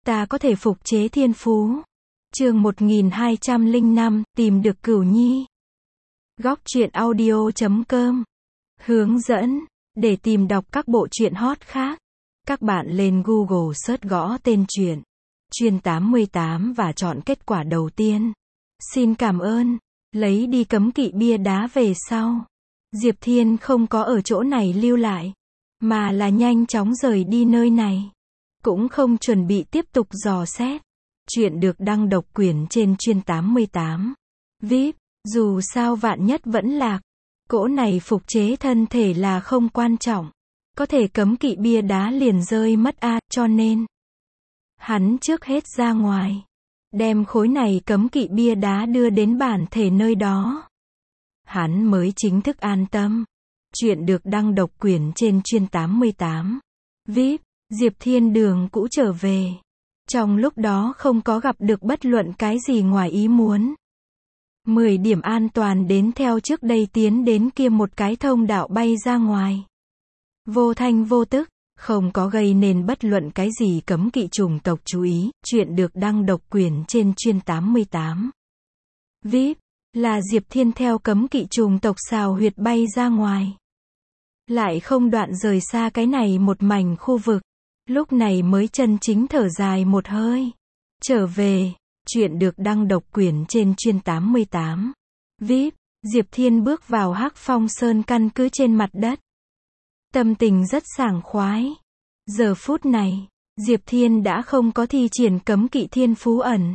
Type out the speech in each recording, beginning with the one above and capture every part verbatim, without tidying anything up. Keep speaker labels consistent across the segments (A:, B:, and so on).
A: ta có thể phục chế thiên phú. Chương một nghìn hai trăm lẻ năm, tìm được Cửu Nhi. Góc truyện audio chấm com. Hướng dẫn. Để tìm đọc các bộ truyện hot khác, các bạn lên Google search gõ tên truyện Truyện tám mươi tám và chọn kết quả đầu tiên. Xin cảm ơn. Lấy đi cấm kỵ bia đá về sau, Diệp Thiên không có ở chỗ này lưu lại, mà là nhanh chóng rời đi nơi này. Cũng không chuẩn bị tiếp tục dò xét. Chuyện được đăng độc quyền trên Truyện tám mươi tám. vê i pê, dù sao vạn nhất vẫn lạc. Cỗ này phục chế thân thể là không quan trọng. Có thể cấm kỵ bia đá liền rơi mất a, cho nên hắn trước hết ra ngoài, đem khối này cấm kỵ bia đá đưa đến bản thể nơi đó. Hắn mới chính thức an tâm. Chuyện được đăng độc quyền trên Truyện tám mươi tám. vê i pê, Diệp Thiên đường cũ trở về. Trong lúc đó không có gặp được bất luận cái gì ngoài ý muốn. mười điểm an toàn đến theo trước đây tiến đến kia một cái thông đạo bay ra ngoài. Vô thanh vô tức, không có gây nên bất luận cái gì cấm kỵ chủng tộc chú ý. Chuyện được đăng độc quyền trên Truyện tám mươi tám. vê i pê, là Diệp Thiên theo cấm kỵ chủng tộc xào huyệt bay ra ngoài. Lại không đoạn rời xa cái này một mảnh khu vực. Lúc này mới chân chính thở dài một hơi. Trở về. Chuyện được đăng độc quyền trên Truyện tám mươi tám. vê i pê, Diệp Thiên bước vào Hắc Phong Sơn căn cứ trên mặt đất. Tâm tình rất sảng khoái. Giờ phút này, Diệp Thiên đã không có thi triển cấm kỵ thiên phú ẩn.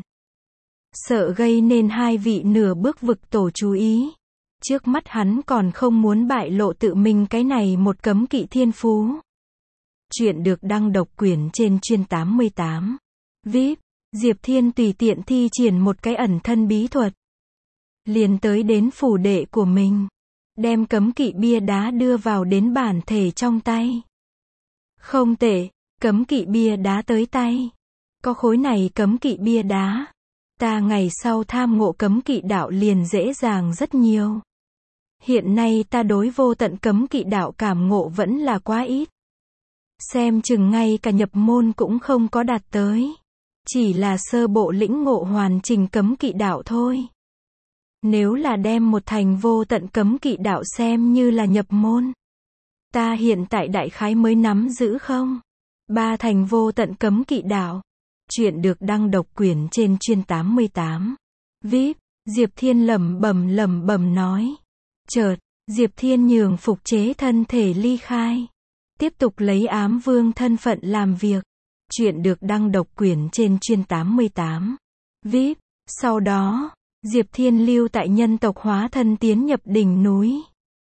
A: Sợ gây nên hai vị nửa bước vực tổ chú ý. Trước mắt hắn còn không muốn bại lộ tự mình cái này một cấm kỵ thiên phú. Chuyện được đăng độc quyền trên Truyện tám mươi tám. vê i pê, Diệp Thiên tùy tiện thi triển một cái ẩn thân bí thuật. Liền tới đến phủ đệ của mình. Đem cấm kỵ bia đá đưa vào đến bản thể trong tay. Không tệ, cấm kỵ bia đá tới tay. Có khối này cấm kỵ bia đá, ta ngày sau tham ngộ cấm kỵ đạo liền dễ dàng rất nhiều. Hiện nay ta đối vô tận cấm kỵ đạo cảm ngộ vẫn là quá ít. Xem chừng ngay cả nhập môn cũng không có đạt tới. Chỉ là sơ bộ lĩnh ngộ hoàn chỉnh cấm kỵ đạo thôi. Nếu là đem một thành vô tận cấm kỵ đạo xem như là nhập môn, ta hiện tại đại khái mới nắm giữ không? Ba thành vô tận cấm kỵ đạo. Chuyện được đăng độc quyền trên Truyện tám mươi tám. vê i pê, Diệp Thiên lẩm bẩm lẩm bẩm nói. Chợt, Diệp Thiên nhường phục chế thân thể ly khai. Tiếp tục lấy ám vương thân phận làm việc. Chuyện được đăng độc quyền trên Truyện tám mươi tám. vê i pê, sau đó, Diệp Thiên lưu tại nhân tộc hóa thân tiến nhập đỉnh núi.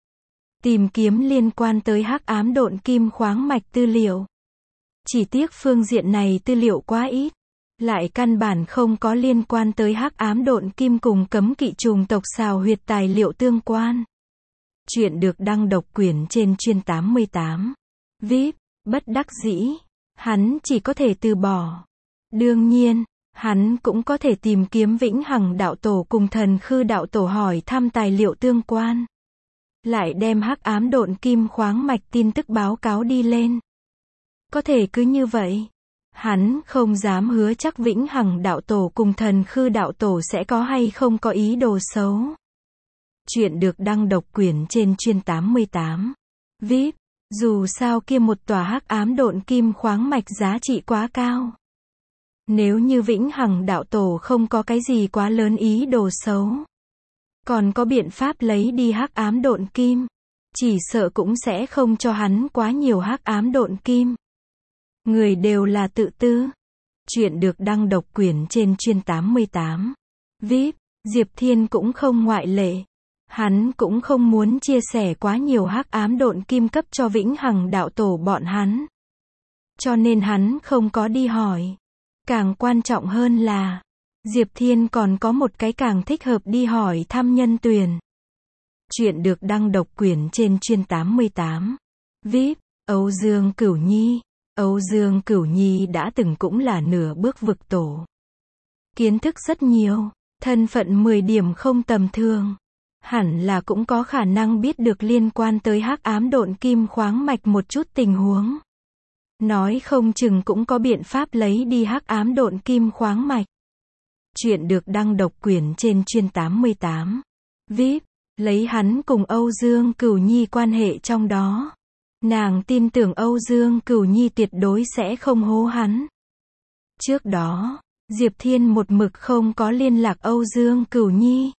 A: Tìm kiếm liên quan tới hắc ám độn kim khoáng mạch tư liệu. Chỉ tiếc phương diện này tư liệu quá ít. Lại căn bản không có liên quan tới hắc ám độn kim cùng cấm kỵ chủng tộc xào huyệt tài liệu tương quan. Chuyện được đăng độc quyền trên Truyện tám mươi tám. vê i pê, bất đắc dĩ. Hắn chỉ có thể từ bỏ. Đương nhiên, hắn cũng có thể tìm kiếm Vĩnh Hằng đạo tổ cùng Thần Khư đạo tổ hỏi thăm tài liệu tương quan. Lại đem hắc ám độn kim khoáng mạch tin tức báo cáo đi lên. Có thể cứ như vậy. Hắn không dám hứa chắc Vĩnh Hằng đạo tổ cùng Thần Khư đạo tổ sẽ có hay không có ý đồ xấu. Chuyện được đăng độc quyền trên Truyện tám mươi tám. vê i pê, dù sao kia một tòa hắc ám độn kim khoáng mạch giá trị quá cao. Nếu như Vĩnh Hằng đạo tổ không có cái gì quá lớn ý đồ xấu, còn có biện pháp lấy đi hắc ám độn kim, chỉ sợ cũng sẽ không cho hắn quá nhiều hắc ám độn kim. Người đều là tự tư. Chuyện được đăng độc quyền trên Truyện tám mươi tám. vê i pê, Diệp Thiên cũng không ngoại lệ. Hắn cũng không muốn chia sẻ quá nhiều hắc ám độn kim cấp cho Vĩnh Hằng đạo tổ bọn hắn. Cho nên hắn không có đi hỏi. Càng quan trọng hơn là, Diệp Thiên còn có một cái càng thích hợp đi hỏi thăm nhân tuyển. Chuyện được đăng độc quyền trên Truyện tám mươi tám. vê i pê, Âu Dương Cửu Nhi. Âu Dương Cửu Nhi đã từng cũng là nửa bước vực tổ. Kiến thức rất nhiều, thân phận mười điểm không tầm thường. Hẳn là cũng có khả năng biết được liên quan tới hắc ám độn kim khoáng mạch một chút tình huống. Nói không chừng cũng có biện pháp lấy đi hắc ám độn kim khoáng mạch. Chuyện được đăng độc quyền trên chuyên tám mươi tám. vê i pê, lấy hắn cùng Âu Dương Cửu Nhi quan hệ trong đó. Nàng tin tưởng Âu Dương Cửu Nhi tuyệt đối sẽ không hố hắn. Trước đó, Diệp Thiên một mực không có liên lạc Âu Dương Cửu Nhi.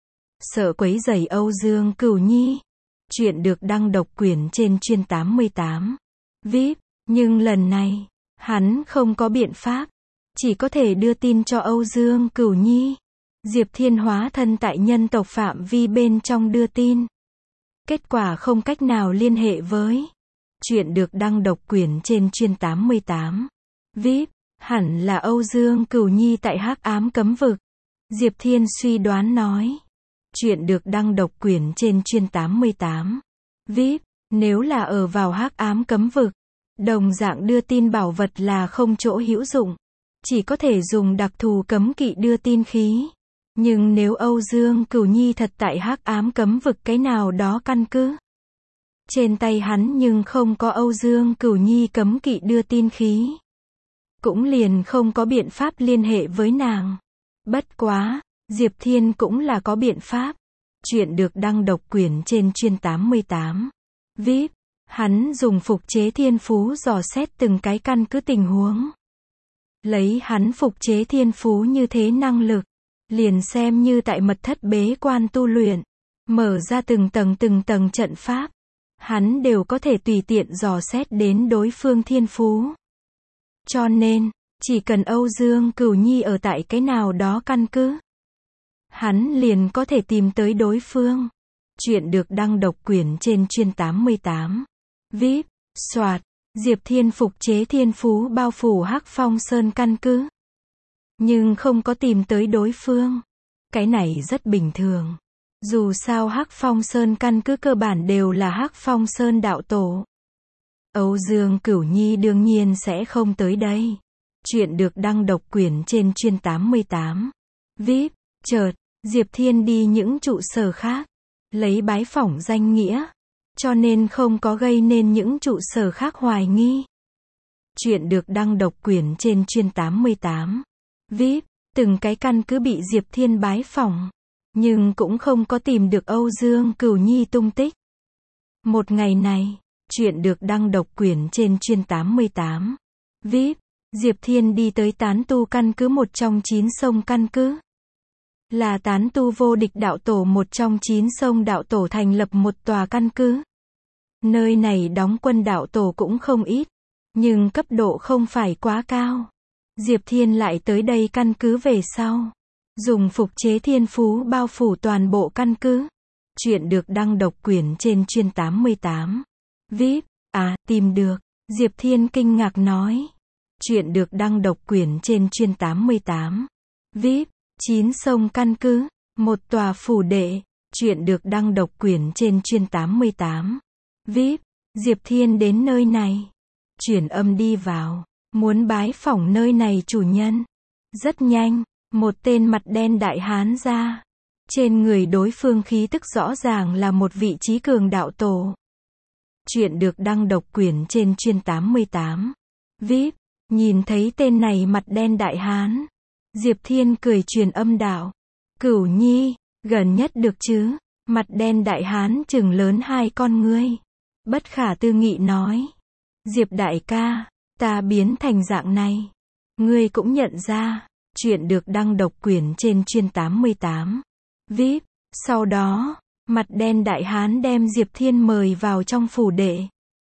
A: Sợ quấy rầy Âu Dương Cửu Nhi. Chuyện được đăng độc quyền trên chuyên tám mươi tám. vê i pê, nhưng lần này, hắn không có biện pháp. Chỉ có thể đưa tin cho Âu Dương Cửu Nhi. Diệp Thiên hóa thân tại nhân tộc phạm vi bên trong đưa tin. Kết quả không cách nào liên hệ với. Chuyện được đăng độc quyền trên chuyên tám mươi tám. vê i pê, hẳn là Âu Dương Cửu Nhi tại hắc ám cấm vực. Diệp Thiên suy đoán nói. Chuyện được đăng độc quyền trên chuyên tám mươi tám. vê i pê, nếu là ở vào hắc ám cấm vực, đồng dạng đưa tin bảo vật là không chỗ hữu dụng. Chỉ có thể dùng đặc thù cấm kỵ đưa tin khí. Nhưng nếu Âu Dương Cửu Nhi thật tại hắc ám cấm vực cái nào đó căn cứ. Trên tay hắn nhưng không có Âu Dương Cửu Nhi cấm kỵ đưa tin khí. Cũng liền không có biện pháp liên hệ với nàng. Bất quá, Diệp Thiên cũng là có biện pháp. Chuyện được đăng độc quyền trên chuyên tám mươi tám. vê i pê, hắn dùng phục chế thiên phú dò xét từng cái căn cứ tình huống. Lấy hắn phục chế thiên phú như thế năng lực. Liền xem như tại mật thất bế quan tu luyện. Mở ra từng tầng từng tầng trận pháp. Hắn đều có thể tùy tiện dò xét đến đối phương thiên phú. Cho nên, chỉ cần Âu Dương Cửu Nhi ở tại cái nào đó căn cứ. Hắn liền có thể tìm tới đối phương. Chuyện được đăng độc quyền trên chuyên tám mươi tám. vê i pê, soạt, Diệp Thiên phục chế thiên phú bao phủ Hắc Phong Sơn căn cứ. Nhưng không có tìm tới đối phương. Cái này rất bình thường. Dù sao Hắc Phong Sơn căn cứ cơ bản đều là Hắc Phong Sơn đạo tổ. Âu Dương Cửu Nhi đương nhiên sẽ không tới đây. Chuyện được đăng độc quyền trên chuyên tám mươi tám. vê i pê, chợt, Diệp Thiên đi những trụ sở khác. Lấy bái phỏng danh nghĩa. Cho nên không có gây nên những trụ sở khác hoài nghi. Chuyện được đăng độc quyền trên chuyên tám mươi tám. vê i pê, từng cái căn cứ bị Diệp Thiên bái phỏng. Nhưng cũng không có tìm được Âu Dương Cửu Nhi tung tích. Một ngày này, chuyện được đăng độc quyền trên chuyên tám mươi tám. vê i pê, Diệp Thiên đi tới tán tu căn cứ một trong chín sông căn cứ. Là tán tu vô địch đạo tổ một trong chín sông đạo tổ thành lập một tòa căn cứ. Nơi này đóng quân đạo tổ cũng không ít. Nhưng cấp độ không phải quá cao. Diệp Thiên lại tới đây căn cứ về sau. Dùng phục chế thiên phú bao phủ toàn bộ căn cứ. Chuyện được đăng độc quyền trên chuyên tám mươi tám. vê i pê, à, tìm được. Diệp Thiên kinh ngạc nói. Chuyện được đăng độc quyền trên chuyên tám mươi tám. vê i pê, chín sông căn cứ, một tòa phủ đệ. Chuyện được đăng độc quyền trên chuyên tám mươi tám. vê i pê, Diệp Thiên đến nơi này. Chuyển âm đi vào. Muốn bái phỏng nơi này chủ nhân. Rất nhanh, một tên mặt đen đại hán ra. Trên người đối phương khí tức rõ ràng là một vị trí cường đạo tổ. Chuyện được đăng độc quyền trên chuyên tám mươi tám. vê i pê, nhìn thấy tên này mặt đen đại hán. Diệp Thiên cười truyền âm đạo. Cửu Nhi, gần nhất được chứ? Mặt đen đại hán trừng lớn hai con ngươi. Bất khả tư nghị nói. Diệp đại ca, ta biến thành dạng này. Ngươi cũng nhận ra. Chuyện được đăng độc quyền trên chuyên tám mươi tám. vê i pê, sau đó, mặt đen đại hán đem Diệp Thiên mời vào trong phủ đệ.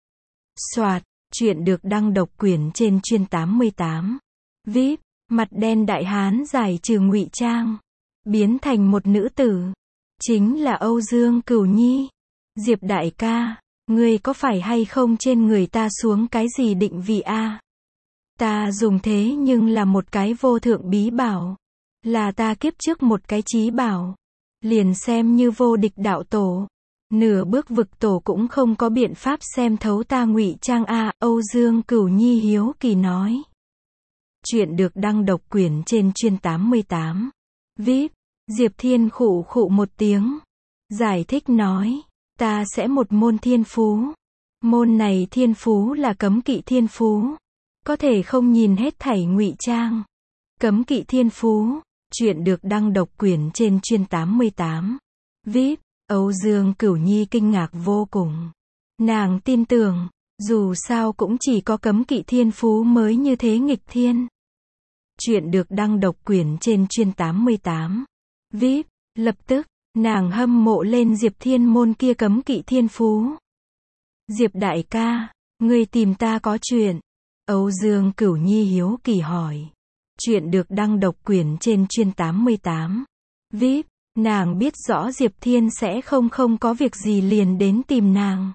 A: Soạt, chuyện được đăng độc quyền trên chuyên tám mươi tám. vê i pê, mặt đen đại hán giải trừ ngụy trang. Biến thành một nữ tử. Chính là Âu Dương Cửu Nhi. Diệp đại ca, ngươi có phải hay không trên người ta xuống cái gì định vị a? Ta dùng thế nhưng là một cái vô thượng bí bảo. Là ta kiếp trước một cái chí bảo. Liền xem như vô địch đạo tổ. Nửa bước vực tổ cũng không có biện pháp xem thấu ta ngụy trang a. Âu Dương Cửu Nhi hiếu kỳ nói. Chuyện được đăng độc quyền trên chuyên tám mươi tám. vê i pê, Diệp Thiên khụ khụ một tiếng. Giải thích nói. Ta sẽ một môn thiên phú. Môn này thiên phú là cấm kỵ thiên phú. Có thể không nhìn hết thảy ngụy trang. Cấm kỵ thiên phú. Chuyện được đăng độc quyền trên chuyên tám mươi tám. vê i pê, Âu Dương Cửu Nhi kinh ngạc vô cùng. Nàng tin tưởng, dù sao cũng chỉ có cấm kỵ thiên phú mới như thế nghịch thiên. Chuyện được đăng độc quyền trên chuyên tám mươi tám. vê i pê, lập tức, nàng hâm mộ lên Diệp Thiên môn kia cấm kỵ thiên phú. Diệp đại ca, ngươi tìm ta có chuyện. Âu Dương Cửu Nhi hiếu kỳ hỏi. Chuyện được đăng độc quyền trên chuyên tám mươi tám. vê i pê, nàng biết rõ Diệp Thiên sẽ không không có việc gì liền đến tìm nàng.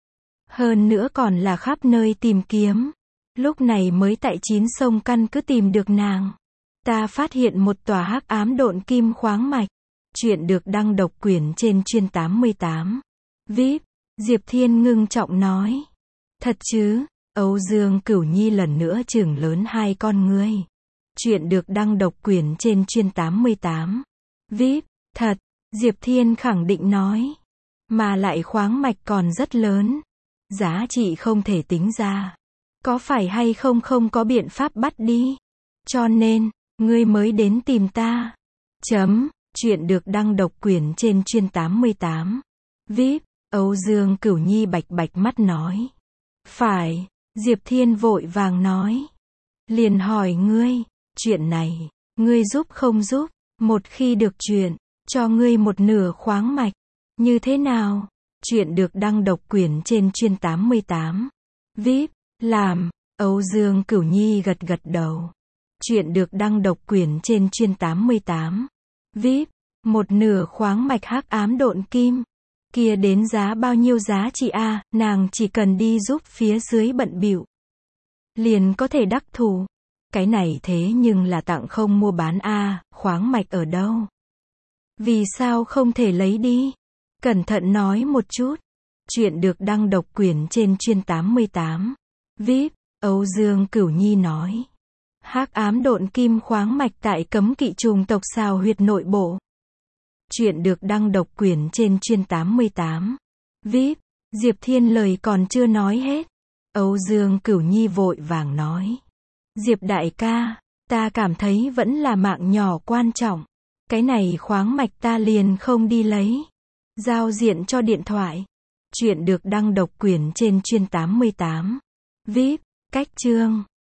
A: Hơn nữa còn là khắp nơi tìm kiếm. Lúc này mới tại chín sông căn cứ tìm được nàng. Ta phát hiện một tòa hắc ám độn kim khoáng mạch. Chuyện được đăng độc quyền trên chuyên tám mươi tám. vê i pê, Diệp Thiên ngưng trọng nói. Thật chứ? Âu Dương Cửu Nhi lần nữa trừng lớn hai con ngươi. Chuyện được đăng độc quyền trên chuyên tám mươi tám. vê i pê, thật, Diệp Thiên khẳng định nói. Mà lại khoáng mạch còn rất lớn. Giá trị không thể tính ra. Có phải hay không không có biện pháp bắt đi. Cho nên, ngươi mới đến tìm ta. Chấm, chuyện được đăng độc quyền trên chuyên tám mươi tám. vê i pê, Âu Dương Cửu Nhi bạch bạch mắt nói. Phải, Diệp Thiên vội vàng nói. Liền hỏi ngươi, chuyện này, ngươi giúp không giúp, một khi được chuyện, cho ngươi một nửa khoáng mạch. Như thế nào? Chuyện được đăng độc quyền trên chuyên tám mươi tám. vê i pê, làm, Âu Dương Cửu Nhi gật gật đầu. Chuyện được đăng độc quyền trên chuyên tám mươi tám. vê i pê, một nửa khoáng mạch hắc ám độn kim. Kia đến giá bao nhiêu giá trị a, à, nàng chỉ cần đi giúp phía dưới bận bịu. Liền có thể đắc thủ. Cái này thế nhưng là tặng không mua bán a, à, khoáng mạch ở đâu? Vì sao không thể lấy đi? Cẩn thận nói một chút. Chuyện được đăng độc quyền trên chuyên tám mươi tám. vê i pê, Âu Dương Cửu Nhi nói. Hắc ám độn kim khoáng mạch tại cấm kỵ trùng tộc xào huyệt nội bộ. Chuyện được đăng độc quyền trên chuyên tám mươi tám. vê i pê, Diệp Thiên lời còn chưa nói hết. Âu Dương Cửu Nhi vội vàng nói. Diệp đại ca, ta cảm thấy vẫn là mạng nhỏ quan trọng. Cái này khoáng mạch ta liền không đi lấy. Giao diện cho điện thoại. Chuyện được đăng độc quyền trên chuyên tám mươi tám. vê i pê, cách chương.